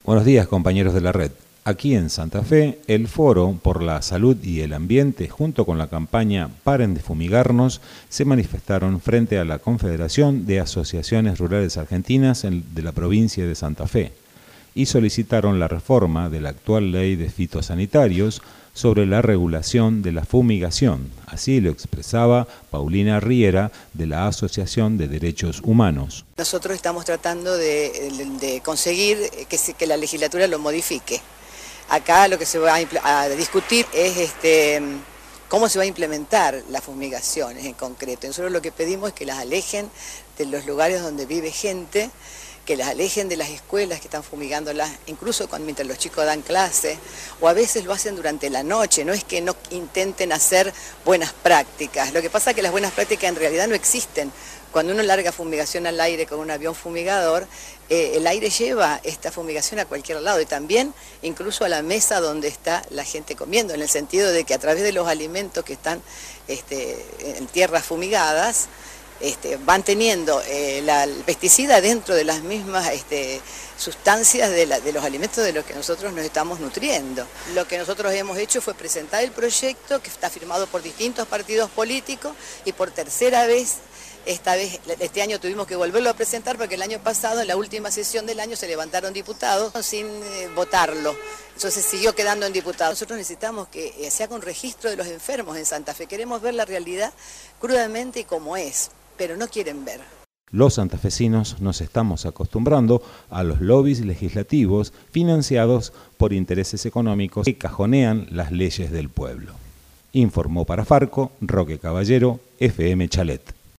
Buenos días, compañeros de la red. Aquí en Santa Fe, el Foro por la Salud y el Ambiente, junto con la campaña Paren de Fumigarnos, se manifestaron frente a la Confederación de Asociaciones Rurales Argentinas de la provincia de Santa Fe y solicitaron la reforma de la actual ley de fitosanitarios sobre la regulación de la fumigación. Así lo expresaba Paulina Riera, de la Asociación de Derechos Humanos. Nosotros estamos tratando de conseguir que la legislatura lo modifique. Acá lo que se va a discutir es cómo se va a implementar las fumigaciones en concreto. Nosotros lo que pedimos es que las alejen de los lugares donde vive gente, que las alejen de las escuelas que están fumigándolas, incluso mientras los chicos dan clase, o a veces lo hacen durante la noche. No es que no intenten hacer buenas prácticas, lo que pasa es que las buenas prácticas en realidad no existen. Cuando uno larga fumigación al aire con un avión fumigador, el aire lleva esta fumigación a cualquier lado y también incluso a la mesa donde está la gente comiendo, en el sentido de que a través de los alimentos que están en tierras fumigadas, van teniendo el pesticida dentro de las mismas sustancias de los alimentos de los que nosotros nos estamos nutriendo. Lo que nosotros hemos hecho fue presentar el proyecto que está firmado por distintos partidos políticos y por tercera vez, este año tuvimos que volverlo a presentar porque el año pasado, en la última sesión del año, se levantaron diputados sin votarlo. Entonces siguió quedando en diputados. Nosotros necesitamos que se haga un registro de los enfermos en Santa Fe. Queremos ver la realidad crudamente y como es, pero no quieren ver. Los santafesinos nos estamos acostumbrando a los lobbies legislativos financiados por intereses económicos que cajonean las leyes del pueblo. Informó para Farco Roque Caballero, FM Chalet.